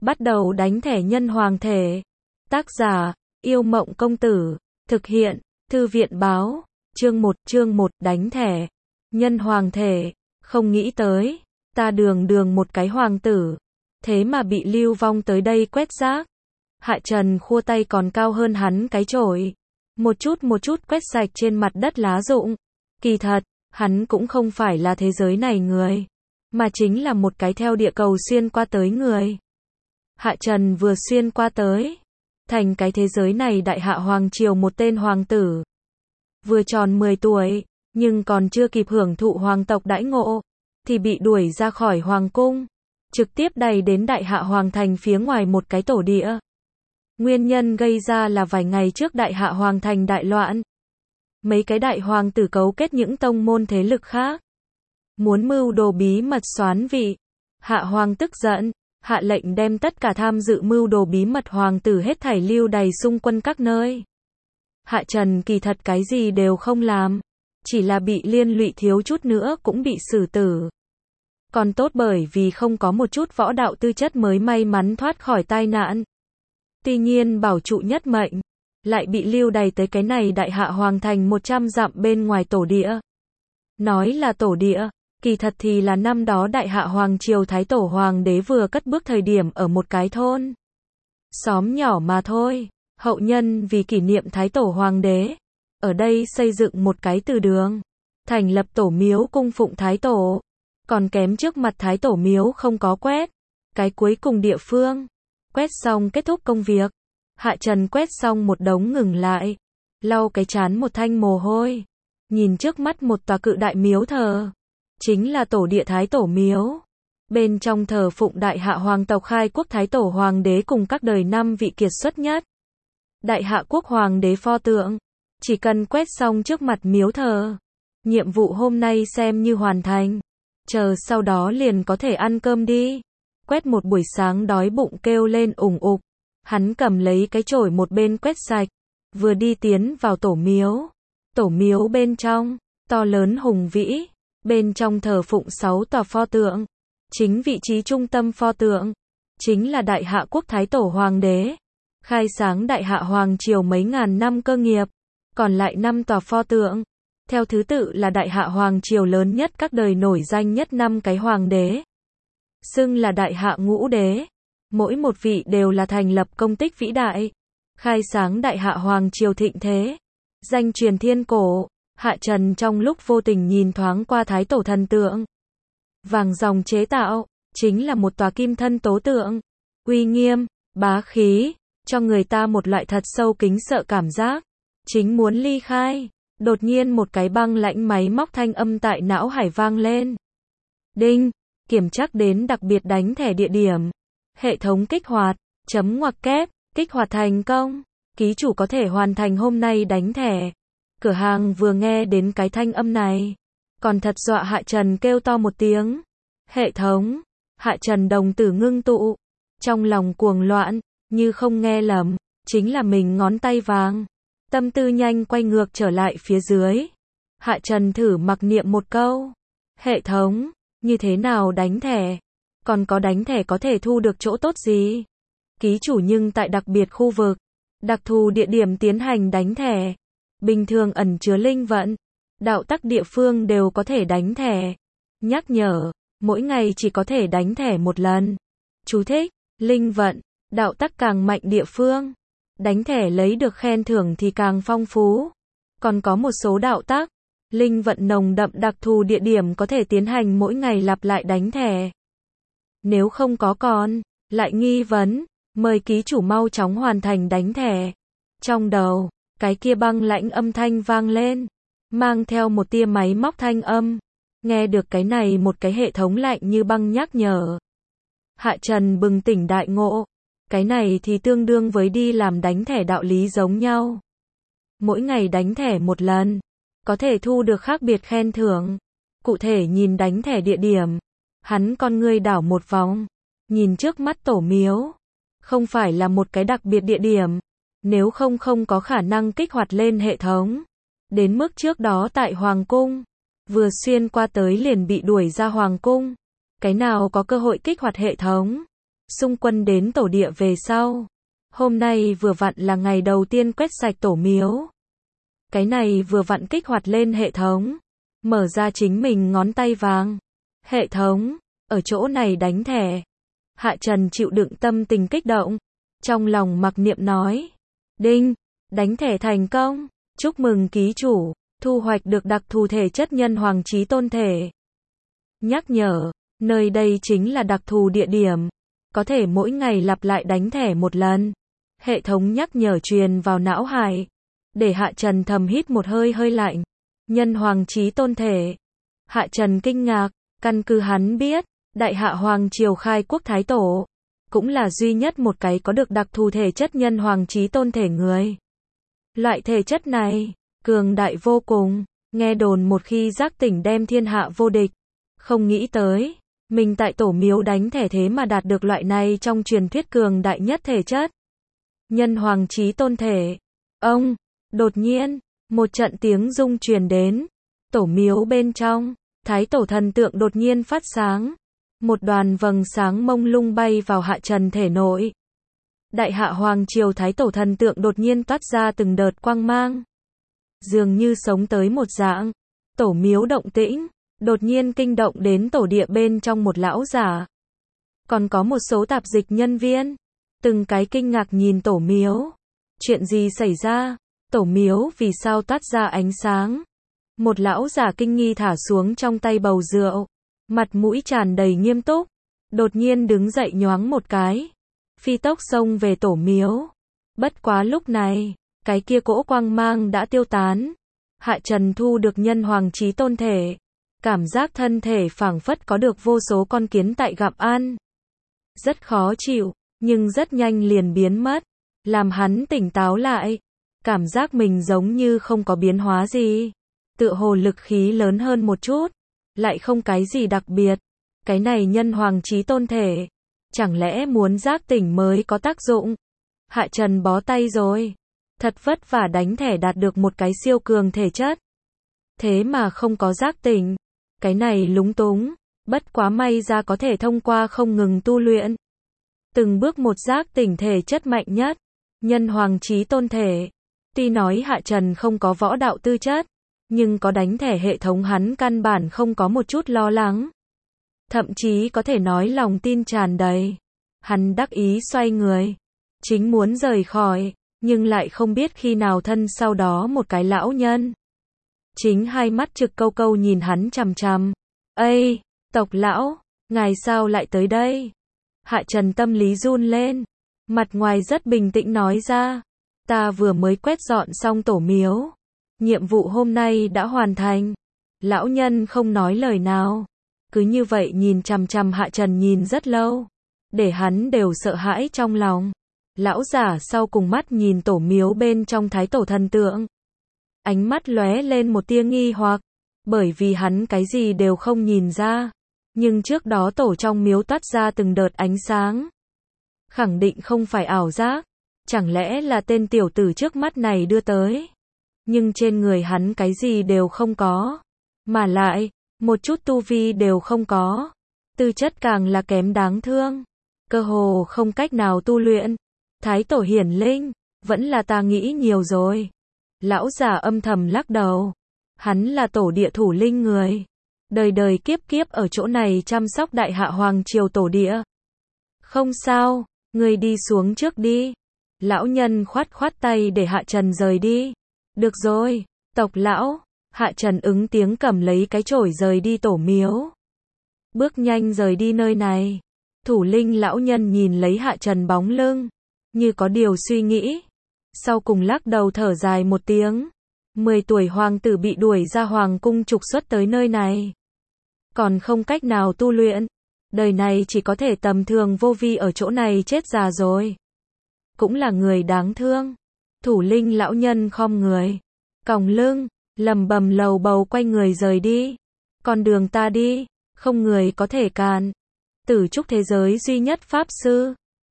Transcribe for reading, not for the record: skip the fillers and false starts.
Bắt đầu đánh thẻ nhân hoàng thể. Tác giả, Yêu Mộng Công Tử. Thực hiện, Thư viện Báo. Chương 1 đánh thẻ. Nhân hoàng thể. Không nghĩ tới, ta đường một cái hoàng tử. Thế mà bị Lưu Vong tới đây quét rác. Hạ Trần khua tay còn cao hơn hắn cái chổi. Một chút quét sạch trên mặt đất lá rụng. Kỳ thật, hắn cũng không phải là thế giới này người, mà chính là một cái theo địa cầu xuyên qua tới người. Hạ Trần vừa xuyên qua tới, thành cái thế giới này đại hạ hoàng triều một tên hoàng tử. Vừa tròn 10 tuổi, nhưng còn chưa kịp hưởng thụ hoàng tộc đãi ngộ, thì bị đuổi ra khỏi hoàng cung, trực tiếp đày đến đại hạ hoàng thành phía ngoài một cái tổ địa. Nguyên nhân gây ra là vài ngày trước đại hạ hoàng thành đại loạn. Mấy cái đại hoàng tử cấu kết những tông môn thế lực khác, muốn mưu đồ bí mật soán vị. Hạ hoàng tức giận, hạ lệnh đem tất cả tham dự mưu đồ bí mật hoàng tử hết thảy lưu đày xung quân các nơi. Hạ Trần kỳ thật cái gì đều không làm, chỉ là bị liên lụy thiếu chút nữa cũng bị xử tử. Còn tốt bởi vì không có một chút võ đạo tư chất mới may mắn thoát khỏi tai nạn. Tuy nhiên bảo trụ nhất mệnh, lại bị lưu đày tới cái này đại hạ hoàng thành 100 dặm bên ngoài tổ địa. Nói là tổ địa, kỳ thật thì là năm đó đại hạ hoàng triều thái tổ hoàng đế vừa cất bước thời điểm ở một cái thôn xóm nhỏ mà thôi. Hậu nhân vì kỷ niệm thái tổ hoàng đế, ở đây xây dựng một cái từ đường, thành lập tổ miếu cung phụng thái tổ. Còn kém trước mặt thái tổ miếu không có quét. Cái cuối cùng địa phương, quét xong kết thúc công việc. Hạ Trần quét xong một đống ngừng lại, lau cái trán một thanh mồ hôi, nhìn trước mắt một tòa cự đại miếu thờ, chính là tổ địa thái tổ miếu. Bên trong thờ phụng đại hạ hoàng tộc khai quốc thái tổ hoàng đế cùng các đời 5 vị kiệt xuất nhất. Đại hạ quốc hoàng đế pho tượng, chỉ cần quét xong trước mặt miếu thờ, nhiệm vụ hôm nay xem như hoàn thành. Chờ sau đó liền có thể ăn cơm đi. Quét một buổi sáng đói bụng kêu lên ủng ục. Hắn cầm lấy cái chổi một bên quét sạch, vừa đi tiến vào tổ miếu. Tổ miếu bên trong, to lớn hùng vĩ, bên trong thờ phụng 6 tòa pho tượng. Chính vị trí trung tâm pho tượng, chính là đại hạ quốc thái tổ hoàng đế, khai sáng đại hạ hoàng triều mấy ngàn năm cơ nghiệp. Còn lại 5 tòa pho tượng, theo thứ tự là đại hạ hoàng triều lớn nhất các đời nổi danh nhất 5 cái hoàng đế, xưng là đại hạ ngũ đế. Mỗi một vị đều là thành lập công tích vĩ đại, khai sáng đại hạ hoàng triều thịnh thế, danh truyền thiên cổ. Hạ Trần trong lúc vô tình nhìn thoáng qua thái tổ thần tượng, vàng ròng chế tạo, chính là một tòa kim thân tố tượng, uy nghiêm, bá khí, cho người ta một loại thật sâu kính sợ cảm giác. Chính muốn ly khai, đột nhiên một cái băng lãnh máy móc thanh âm tại não hải vang lên. Đinh, kiểm tra đến đặc biệt đánh thẻ địa điểm. Hệ thống kích hoạt, chấm ngoặc kép, kích hoạt thành công. Ký chủ có thể hoàn thành hôm nay đánh thẻ. Cửa hàng vừa nghe đến cái thanh âm này, còn thật dọa Hạ Trần kêu to một tiếng. Hệ thống, Hạ Trần đồng tử ngưng tụ, trong lòng cuồng loạn, như không nghe lầm, chính là mình ngón tay vàng. Tâm tư nhanh quay ngược trở lại phía dưới. Hạ Trần thử mặc niệm một câu. Hệ thống, như thế nào đánh thẻ? Còn có đánh thẻ có thể thu được chỗ tốt gì? Ký chủ nhưng tại đặc biệt khu vực, đặc thù địa điểm tiến hành đánh thẻ. Bình thường ẩn chứa linh vận, đạo tắc địa phương đều có thể đánh thẻ. Nhắc nhở, mỗi ngày chỉ có thể đánh thẻ một lần. Chú thích, linh vận, đạo tắc càng mạnh địa phương, đánh thẻ lấy được khen thưởng thì càng phong phú. Còn có một số đạo tắc, linh vận nồng đậm đặc thù địa điểm có thể tiến hành mỗi ngày lặp lại đánh thẻ. Nếu không có còn lại nghi vấn, mời ký chủ mau chóng hoàn thành đánh thẻ. Trong đầu, cái kia băng lãnh âm thanh vang lên, mang theo một tia máy móc thanh âm. Nghe được cái này một cái hệ thống lạnh như băng nhắc nhở. Hạ Trần bừng tỉnh đại ngộ. Cái này thì tương đương với đi làm đánh thẻ đạo lý giống nhau. Mỗi ngày đánh thẻ một lần, có thể thu được khác biệt khen thưởng. Cụ thể nhìn đánh thẻ địa điểm, hắn con ngươi đảo một vòng, nhìn trước mắt tổ miếu, không phải là một cái đặc biệt địa điểm, nếu không có khả năng kích hoạt lên hệ thống. Đến mức trước đó tại Hoàng Cung, vừa xuyên qua tới liền bị đuổi ra Hoàng Cung, cái nào có cơ hội kích hoạt hệ thống. xung quân đến tổ địa về sau. Hôm nay vừa vặn là ngày đầu tiên quét sạch tổ miếu. Cái này vừa vặn kích hoạt lên hệ thống. Mở ra chính mình ngón tay vàng. Hệ thống, ở chỗ này đánh thẻ. Hạ Trần chịu đựng tâm tình kích động. Trong lòng mặc niệm nói. Đinh, đánh thẻ thành công. Chúc mừng ký chủ, thu hoạch được đặc thù thể chất nhân hoàng chí tôn thể. Nhắc nhở, nơi đây chính là đặc thù địa điểm. Có thể mỗi ngày lặp lại đánh thẻ một lần. Hệ thống nhắc nhở truyền vào não hải. Để Hạ Trần thầm hít một hơi hơi lạnh. Nhân hoàng chí tôn thể. Hạ Trần kinh ngạc, căn cứ hắn biết, Đại Hạ Hoàng Triều khai quốc thái tổ, cũng là duy nhất một cái có được đặc thù thể chất nhân hoàng chí tôn thể người. Loại thể chất này, cường đại vô cùng, nghe đồn một khi giác tỉnh đem thiên hạ vô địch. Không nghĩ tới, mình tại tổ miếu đánh thẻ thế mà đạt được loại này trong truyền thuyết cường đại nhất thể chất. Nhân hoàng chí tôn thể. Ông, đột nhiên, một trận tiếng rung truyền đến. Tổ miếu bên trong, thái tổ thần tượng đột nhiên phát sáng. Một đoàn vầng sáng mông lung bay vào Hạ Trần thể nội. Đại Hạ Hoàng Triều thái tổ thần tượng đột nhiên toát ra từng đợt quang mang. Dường như sống tới một dạng. Tổ miếu động tĩnh, đột nhiên kinh động đến tổ địa bên trong một lão giả. Còn có một số tạp dịch nhân viên. Từng cái kinh ngạc nhìn tổ miếu. Chuyện gì xảy ra? Tổ miếu vì sao toát ra ánh sáng? Một lão giả kinh nghi thả xuống trong tay bầu rượu. Mặt mũi tràn đầy nghiêm túc. Đột nhiên đứng dậy nhoáng một cái. Phi tốc xông về tổ miếu. Bất quá lúc này, cái kia cỗ quang mang đã tiêu tán. Hạ Trần thu được nhân hoàng chí tôn thể. Cảm giác thân thể phảng phất có được vô số con kiến tại gặm ăn. Rất khó chịu, nhưng rất nhanh liền biến mất. Làm hắn tỉnh táo lại. Cảm giác mình giống như không có biến hóa gì. Tựa hồ lực khí lớn hơn một chút. Lại không cái gì đặc biệt. Cái này nhân hoàng chí tôn thể. Chẳng lẽ muốn giác tỉnh mới có tác dụng? Hạ Trần bó tay rồi. Thật vất vả đánh thẻ đạt được một cái siêu cường thể chất. Thế mà không có giác tỉnh. Cái này lúng túng. Bất quá may ra có thể thông qua không ngừng tu luyện. Từng bước một giác tỉnh thể chất mạnh nhất. Nhân hoàng chí tôn thể. Tuy nói Hạ Trần không có võ đạo tư chất. Nhưng có đánh thẻ hệ thống hắn căn bản không có một chút lo lắng. Thậm chí có thể nói lòng tin tràn đầy. Hắn đắc ý xoay người. Chính muốn rời khỏi. Nhưng lại không biết khi nào thân sau đó một cái lão nhân. Chính hai mắt trực câu câu nhìn hắn chằm chằm. Ây, tộc lão, ngài sao lại tới đây? Hạ Trần tâm lý run lên. Mặt ngoài rất bình tĩnh nói ra. Ta vừa mới quét dọn xong tổ miếu. Nhiệm vụ hôm nay đã hoàn thành. Lão nhân không nói lời nào. Cứ như vậy nhìn chằm chằm Hạ Trần nhìn rất lâu. Để hắn đều sợ hãi trong lòng. Lão giả sau cùng mắt nhìn tổ miếu bên trong thái tổ thần tượng. Ánh mắt lóe lên một tia nghi hoặc. Bởi vì hắn cái gì đều không nhìn ra. Nhưng trước đó tổ trong miếu toát ra từng đợt ánh sáng. Khẳng định không phải ảo giác. Chẳng lẽ là tên tiểu tử trước mắt này đưa tới. Nhưng trên người hắn cái gì đều không có. Mà lại, một chút tu vi đều không có. Tư chất càng là kém đáng thương. Cơ hồ không cách nào tu luyện. Thái tổ hiển linh, vẫn là ta nghĩ nhiều rồi. Lão già âm thầm lắc đầu. Hắn là tổ địa thủ linh người. Đời đời kiếp kiếp ở chỗ này chăm sóc Đại Hạ Hoàng Triều tổ địa. Không sao, ngươi đi xuống trước đi. Lão nhân khoát khoát tay để Hạ Trần rời đi. Được rồi, tộc lão. Hạ Trần ứng tiếng cầm lấy cái chổi rời đi tổ miếu. Bước nhanh rời đi nơi này. Thủ linh lão nhân nhìn lấy Hạ Trần bóng lưng. Như có điều suy nghĩ. Sau cùng lắc đầu thở dài một tiếng. 10 tuổi hoàng tử bị đuổi ra hoàng cung trục xuất tới nơi này. Còn không cách nào tu luyện. Đời này chỉ có thể tầm thường vô vi ở chỗ này chết già rồi. Cũng là người đáng thương. Thủ linh lão nhân khom người. Còng lưng, lầm bầm lầu bầu quay người rời đi. Con đường ta đi, không người có thể cản. Tử trúc thế giới duy nhất pháp sư.